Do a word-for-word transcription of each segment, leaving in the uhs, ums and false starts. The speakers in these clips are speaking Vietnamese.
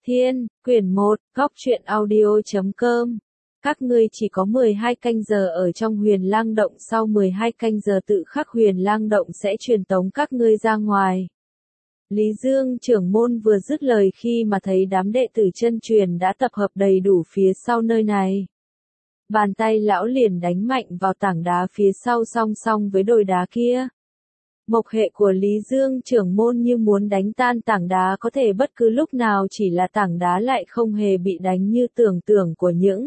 Thiên, quyển một, góc truyện audio.com. Các ngươi chỉ có mười hai canh giờ ở trong Huyền Lang Động, sau mười hai canh giờ tự khắc Huyền Lang Động sẽ truyền tống các ngươi ra ngoài. Lý Dương trưởng môn vừa dứt lời khi mà thấy đám đệ tử chân truyền đã tập hợp đầy đủ phía sau nơi này. Bàn tay lão liền đánh mạnh vào tảng đá phía sau song song với đồi đá kia. Mộc hệ của Lý Dương trưởng môn như muốn đánh tan tảng đá, có thể bất cứ lúc nào, chỉ là tảng đá lại không hề bị đánh như tưởng tượng của những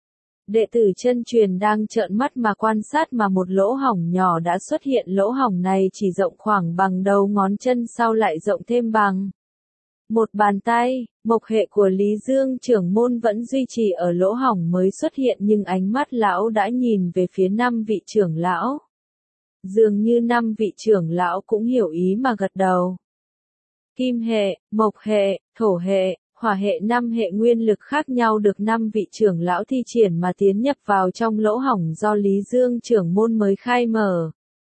đệ tử chân truyền đang trợn mắt mà quan sát, mà một lỗ hổng nhỏ đã xuất hiện. Lỗ hổng này chỉ rộng khoảng bằng đầu ngón chân, sau lại rộng thêm bằng một bàn tay. Mộc hệ của Lý Dương trưởng môn vẫn duy trì ở lỗ hổng mới xuất hiện, nhưng ánh mắt lão đã nhìn về phía năm vị trưởng lão. Dường như năm vị trưởng lão cũng hiểu ý mà gật đầu. Kim hệ, mộc hệ, thổ hệ, hỏa hệ, năm hệ nguyên lực khác nhau được năm vị trưởng lão thi triển mà tiến nhập vào trong lỗ hổng do Lý Dương trưởng môn mới khai mở.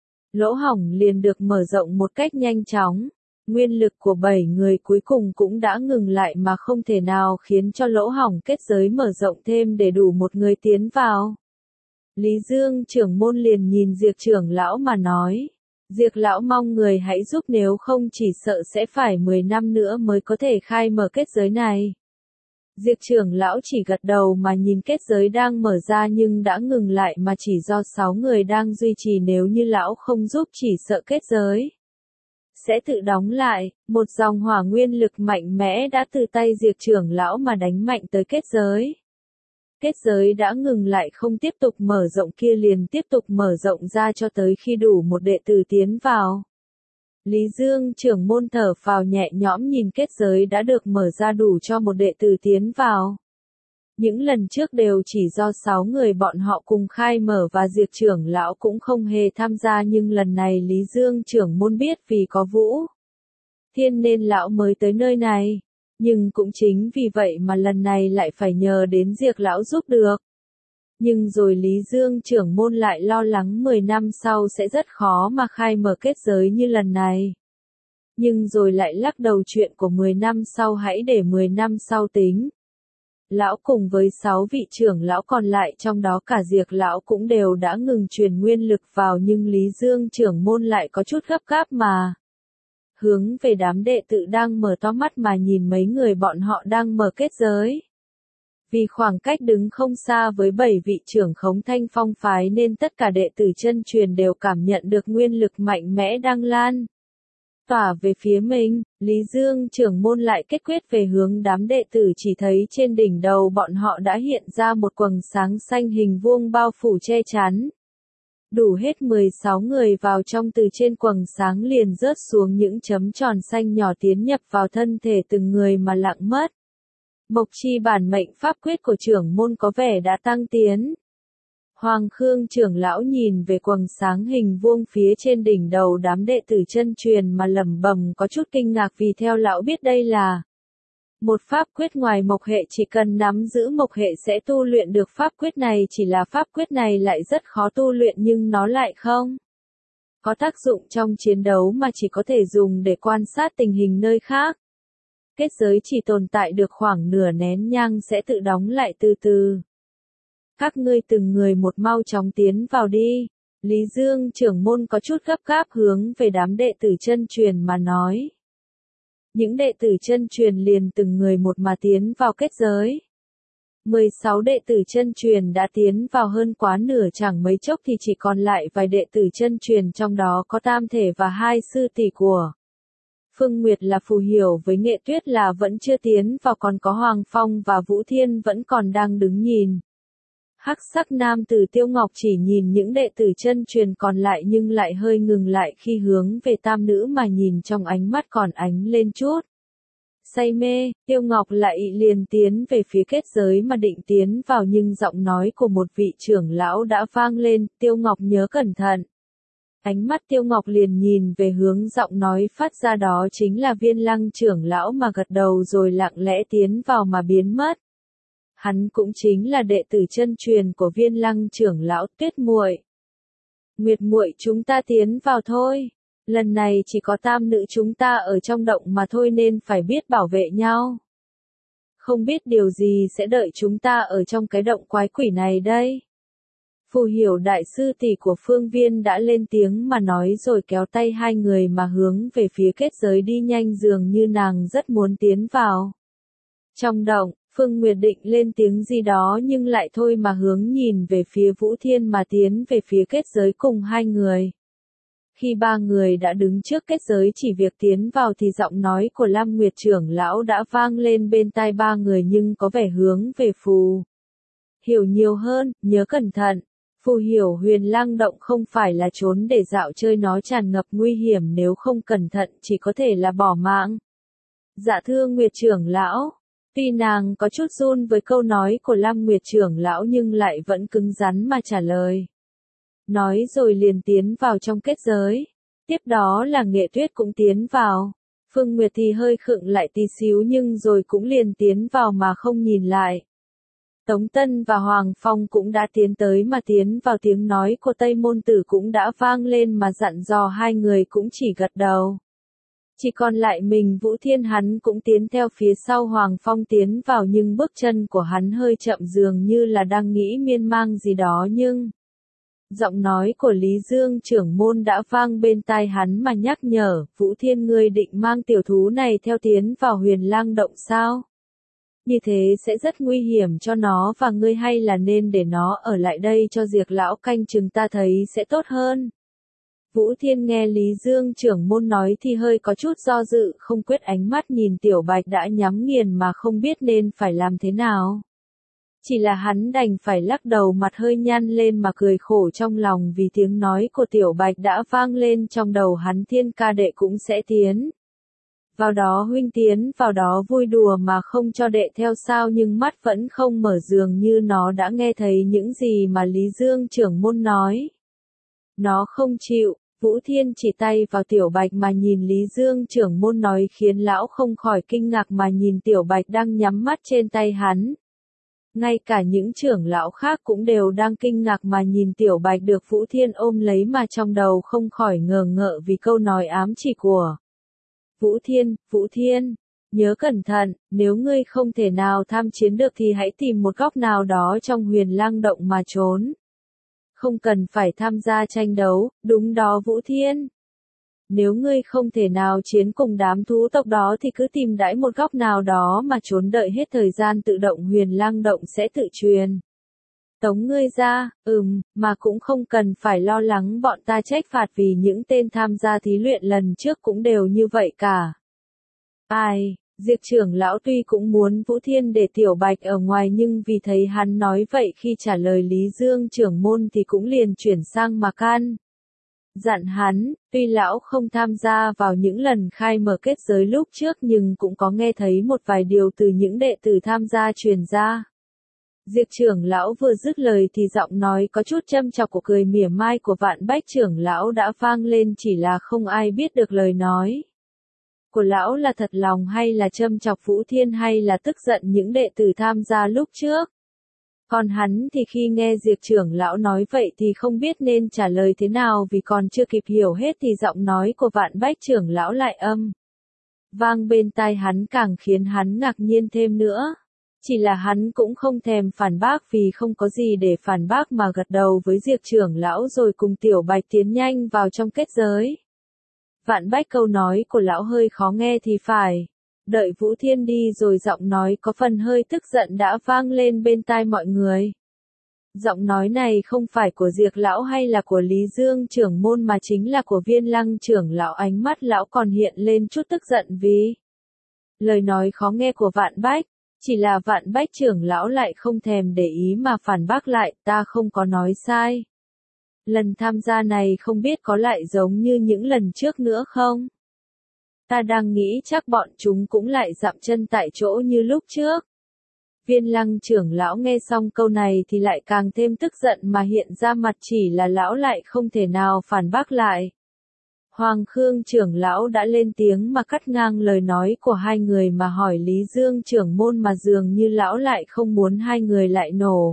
Lỗ hổng liền được mở rộng một cách nhanh chóng. Nguyên lực của bảy người cuối cùng cũng đã ngừng lại, mà không thể nào khiến cho lỗ hổng kết giới mở rộng thêm để đủ một người tiến vào. Lý Dương trưởng môn liền nhìn Diệp trưởng lão mà nói. Diệp lão mong người hãy giúp, nếu không chỉ sợ sẽ phải mười năm nữa mới có thể khai mở kết giới này. Diệp trưởng lão chỉ gật đầu mà nhìn kết giới đang mở ra nhưng đã ngừng lại, mà chỉ do sáu người đang duy trì, nếu như lão không giúp chỉ sợ kết giới sẽ tự đóng lại. Một dòng hỏa nguyên lực mạnh mẽ đã từ tay Diệp trưởng lão mà đánh mạnh tới kết giới. Kết giới đã ngừng lại, không tiếp tục mở rộng kia liền tiếp tục mở rộng ra cho tới khi đủ một đệ tử tiến vào. Lý Dương trưởng môn thở phào nhẹ nhõm nhìn kết giới đã được mở ra đủ cho một đệ tử tiến vào. Những lần trước đều chỉ do sáu người bọn họ cùng khai mở và Diệp trưởng lão cũng không hề tham gia, nhưng lần này Lý Dương trưởng môn biết vì có Vũ Thiên nên lão mới tới nơi này. Nhưng cũng chính vì vậy mà lần này lại phải nhờ đến Diệp lão giúp được. Nhưng rồi Lý Dương trưởng môn lại lo lắng mười năm sau sẽ rất khó mà khai mở kết giới như lần này. Nhưng rồi lại lắc đầu, chuyện của mười năm sau hãy để mười năm sau tính. Lão cùng với sáu vị trưởng lão còn lại, trong đó cả Diệp lão cũng đều đã ngừng truyền nguyên lực vào, nhưng Lý Dương trưởng môn lại có chút gấp gáp mà hướng về đám đệ tử đang mở to mắt mà nhìn mấy người bọn họ đang mở kết giới. Vì khoảng cách đứng không xa với bảy vị trưởng Khống Thanh Phong phái nên tất cả đệ tử chân truyền đều cảm nhận được nguyên lực mạnh mẽ đang lan tỏa về phía mình. Lý Dương trưởng môn lại kết quyết về hướng đám đệ tử, chỉ thấy trên đỉnh đầu bọn họ đã hiện ra một quầng sáng xanh hình vuông bao phủ che chắn. Đủ hết mười sáu người vào trong, từ trên quầng sáng liền rớt xuống những chấm tròn xanh nhỏ tiến nhập vào thân thể từng người mà lặng mất. Mộc chi bản mệnh pháp quyết của trưởng môn có vẻ đã tăng tiến. Hoàng Khương trưởng lão nhìn về quầng sáng hình vuông phía trên đỉnh đầu đám đệ tử chân truyền mà lẩm bẩm có chút kinh ngạc, vì theo lão biết đây là một pháp quyết ngoài mộc hệ, chỉ cần nắm giữ mộc hệ sẽ tu luyện được pháp quyết này, chỉ là pháp quyết này lại rất khó tu luyện, nhưng nó lại không có tác dụng trong chiến đấu mà chỉ có thể dùng để quan sát tình hình nơi khác. Kết giới chỉ tồn tại được khoảng nửa nén nhang sẽ tự đóng lại từ từ. Các ngươi từng người một mau chóng tiến vào đi. Lý Dương trưởng môn có chút gấp gáp hướng về đám đệ tử chân truyền mà nói. Những đệ tử chân truyền liền từng người một mà tiến vào kết giới. mười sáu đệ tử chân truyền đã tiến vào hơn quá nửa, chẳng mấy chốc thì chỉ còn lại vài đệ tử chân truyền, trong đó có Tam Thể và hai sư tỷ của Phương Nguyệt là Phù Hiểu với Nghệ Tuyết là vẫn chưa tiến vào, còn có Hoàng Phong và Vũ Thiên vẫn còn đang đứng nhìn. Hắc sắc nam tử Tiêu Ngọc chỉ nhìn những đệ tử chân truyền còn lại nhưng lại hơi ngừng lại khi hướng về tam nữ mà nhìn, trong ánh mắt còn ánh lên chút say mê. Tiêu Ngọc lại liền tiến về phía kết giới mà định tiến vào, nhưng giọng nói của một vị trưởng lão đã vang lên, Tiêu Ngọc nhớ cẩn thận. Ánh mắt Tiêu Ngọc liền nhìn về hướng giọng nói phát ra, đó chính là Viên Lăng trưởng lão, mà gật đầu rồi lặng lẽ tiến vào mà biến mất. Hắn cũng chính là đệ tử chân truyền của Viên Lăng trưởng lão. Tuyết muội, Nguyệt muội, chúng ta tiến vào thôi. Lần này chỉ có tam nữ chúng ta ở trong động mà thôi nên phải biết bảo vệ nhau. Không biết điều gì sẽ đợi chúng ta ở trong cái động quái quỷ này đây. Phù Hiểu đại sư tỷ của Phương Viên đã lên tiếng mà nói rồi kéo tay hai người mà hướng về phía kết giới đi nhanh dường như nàng rất muốn tiến vào. Trong động, Phương Nguyệt định lên tiếng gì đó nhưng lại thôi mà hướng nhìn về phía Vũ Thiên mà tiến về phía kết giới cùng hai người. Khi ba người đã đứng trước kết giới chỉ việc tiến vào thì giọng nói của Lam Nguyệt trưởng lão đã vang lên bên tai ba người nhưng có vẻ hướng về Phù Hiểu nhiều hơn, nhớ cẩn thận. Phù Hiểu Huyền Lang động không phải là trốn để dạo chơi, nó tràn ngập nguy hiểm, nếu không cẩn thận chỉ có thể là bỏ mạng. Dạ thưa Nguyệt trưởng lão. Tuy nàng có chút run với câu nói của Lam Nguyệt trưởng lão nhưng lại vẫn cứng rắn mà trả lời. Nói rồi liền tiến vào trong kết giới. Tiếp đó là Nghệ Tuyết cũng tiến vào. Phương Nguyệt thì hơi khựng lại tí xíu nhưng rồi cũng liền tiến vào mà không nhìn lại. Tống Tân và Hoàng Phong cũng đã tiến tới mà tiến vào, tiếng nói của Tây Môn Tử cũng đã vang lên mà dặn dò hai người cũng chỉ gật đầu. Chỉ còn lại mình Vũ Thiên, hắn cũng tiến theo phía sau Hoàng Phong tiến vào nhưng bước chân của hắn hơi chậm dường như là đang nghĩ miên man gì đó nhưng... Giọng nói của Lý Dương trưởng môn đã vang bên tai hắn mà nhắc nhở, Vũ Thiên, ngươi định mang tiểu thú này theo tiến vào Huyền Lang động sao? Như thế sẽ rất nguy hiểm cho nó và ngươi, hay là nên để nó ở lại đây cho Diệp lão canh chừng, ta thấy sẽ tốt hơn. Vũ Thiên nghe Lý Dương trưởng môn nói thì hơi có chút do dự, không quyết, ánh mắt nhìn Tiểu Bạch đã nhắm nghiền mà không biết nên phải làm thế nào. Chỉ là hắn đành phải lắc đầu, mặt hơi nhăn lên mà cười khổ trong lòng vì tiếng nói của Tiểu Bạch đã vang lên trong đầu hắn, Thiên ca đệ cũng sẽ tiến vào đó, huynh tiến vào đó vui đùa mà không cho đệ theo sao, nhưng mắt vẫn không mở, dường như nó đã nghe thấy những gì mà Lý Dương trưởng môn nói. Nó không chịu. Vũ Thiên chỉ tay vào Tiểu Bạch mà nhìn Lý Dương trưởng môn nói khiến lão không khỏi kinh ngạc mà nhìn Tiểu Bạch đang nhắm mắt trên tay hắn. Ngay cả những trưởng lão khác cũng đều đang kinh ngạc mà nhìn Tiểu Bạch được Vũ Thiên ôm lấy mà trong đầu không khỏi ngờ ngợ vì câu nói ám chỉ của Vũ Thiên. Vũ Thiên, nhớ cẩn thận, nếu ngươi không thể nào tham chiến được thì hãy tìm một góc nào đó trong Huyền Lang động mà trốn. Không cần phải tham gia tranh đấu, đúng đó Vũ Thiên. Nếu ngươi không thể nào chiến cùng đám thú tộc đó thì cứ tìm đãi một góc nào đó mà trốn, đợi hết thời gian tự động Huyền Lang động sẽ tự truyền tống ngươi ra. Ừm, mà cũng không cần phải lo lắng bọn ta trách phạt vì những tên tham gia thí luyện lần trước cũng đều như vậy cả. Ai, Diệp trưởng lão tuy cũng muốn Vũ Thiên để Tiểu Bạch ở ngoài nhưng vì thấy hắn nói vậy khi trả lời Lý Dương trưởng môn thì cũng liền chuyển sang mà can dặn hắn. Tuy lão không tham gia vào những lần khai mở kết giới lúc trước nhưng cũng có nghe thấy một vài điều từ những đệ tử tham gia truyền ra. Diệp trưởng lão vừa dứt lời thì giọng nói có chút châm chọc của cười mỉa mai của Vạn Bách trưởng lão đã vang lên, chỉ là không ai biết được lời nói của lão là thật lòng hay là châm chọc Vũ Thiên hay là tức giận những đệ tử tham gia lúc trước. Còn hắn thì khi nghe Diệp trưởng lão nói vậy thì không biết nên trả lời thế nào, vì còn chưa kịp hiểu hết thì giọng nói của Vạn Bách trưởng lão lại âm vang bên tai hắn, càng khiến hắn ngạc nhiên thêm nữa. Chỉ là hắn cũng không thèm phản bác vì không có gì để phản bác mà gật đầu với Diệp trưởng lão rồi cùng Tiểu Bạch tiến nhanh vào trong kết giới. Vạn Bách, câu nói của lão hơi khó nghe thì phải. Đợi Vũ Thiên đi rồi giọng nói có phần hơi tức giận đã vang lên bên tai mọi người. Giọng nói này không phải của Diệp lão hay là của Lý Dương trưởng môn mà chính là của Viên Lăng trưởng lão, ánh mắt lão còn hiện lên chút tức giận vì lời nói khó nghe của Vạn Bách. Chỉ là Vạn Bách trưởng lão lại không thèm để ý mà phản bác lại, ta không có nói sai. Lần tham gia này không biết có lại giống như những lần trước nữa không? Ta đang nghĩ chắc bọn chúng cũng lại dậm chân tại chỗ như lúc trước. Viên Lăng trưởng lão nghe xong câu này thì lại càng thêm tức giận mà hiện ra mặt, chỉ là lão lại không thể nào phản bác lại. Hoàng Khương trưởng lão đã lên tiếng mà cắt ngang lời nói của hai người mà hỏi Lý Dương trưởng môn, mà dường như lão lại không muốn hai người lại nổ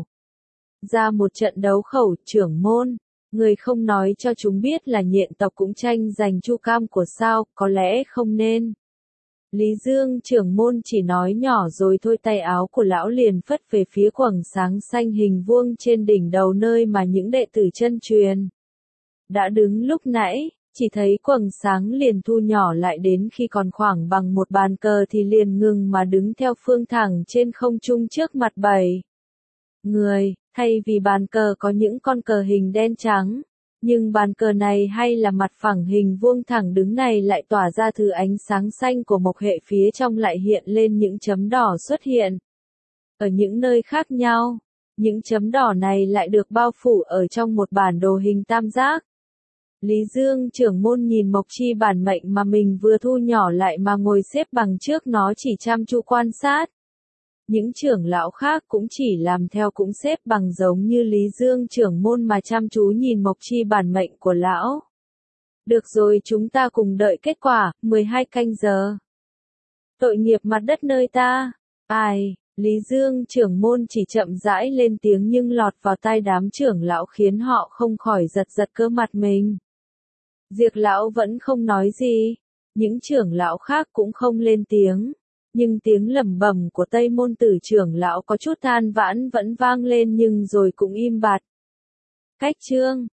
ra một trận đấu khẩu. Trưởng môn, người không nói cho chúng biết là nhện tộc cũng tranh giành chu cam của sao, có lẽ không nên Lý Dương trưởng môn chỉ nói nhỏ rồi thôi, tay áo của lão liền phất về phía quầng sáng xanh hình vuông trên đỉnh đầu nơi mà những đệ tử chân truyền đã đứng lúc nãy. Chỉ thấy quầng sáng liền thu nhỏ lại đến khi còn khoảng bằng một bàn cờ thì liền ngừng mà đứng theo phương thẳng trên không trung trước mặt bảy người. Thay vì bàn cờ có những con cờ hình đen trắng, nhưng bàn cờ này hay là mặt phẳng hình vuông thẳng đứng này lại tỏa ra thứ ánh sáng xanh của mộc hệ, phía trong lại hiện lên những chấm đỏ xuất hiện ở những nơi khác nhau. Những chấm đỏ này lại được bao phủ ở trong một bản đồ hình tam giác. Lý Dương trưởng môn nhìn mộc chi bản mệnh mà mình vừa thu nhỏ lại mà ngồi xếp bằng trước nó chỉ chăm chú quan sát. Những trưởng lão khác cũng chỉ làm theo, cũng xếp bằng giống như Lý Dương trưởng môn mà chăm chú nhìn mộc chi bản mệnh của lão. Được rồi, chúng ta cùng đợi kết quả. Mười hai canh giờ. Tội nghiệp mặt đất nơi ta. Ai, Lý Dương trưởng môn chỉ chậm rãi lên tiếng nhưng lọt vào tai đám trưởng lão khiến họ không khỏi giật giật cơ mặt mình. Diệp lão vẫn không nói gì. Những trưởng lão khác cũng không lên tiếng. Nhưng tiếng lẩm bẩm của Tây Môn Tử trưởng lão có chút than vãn vẫn vang lên nhưng rồi cũng im bặt. Cách chương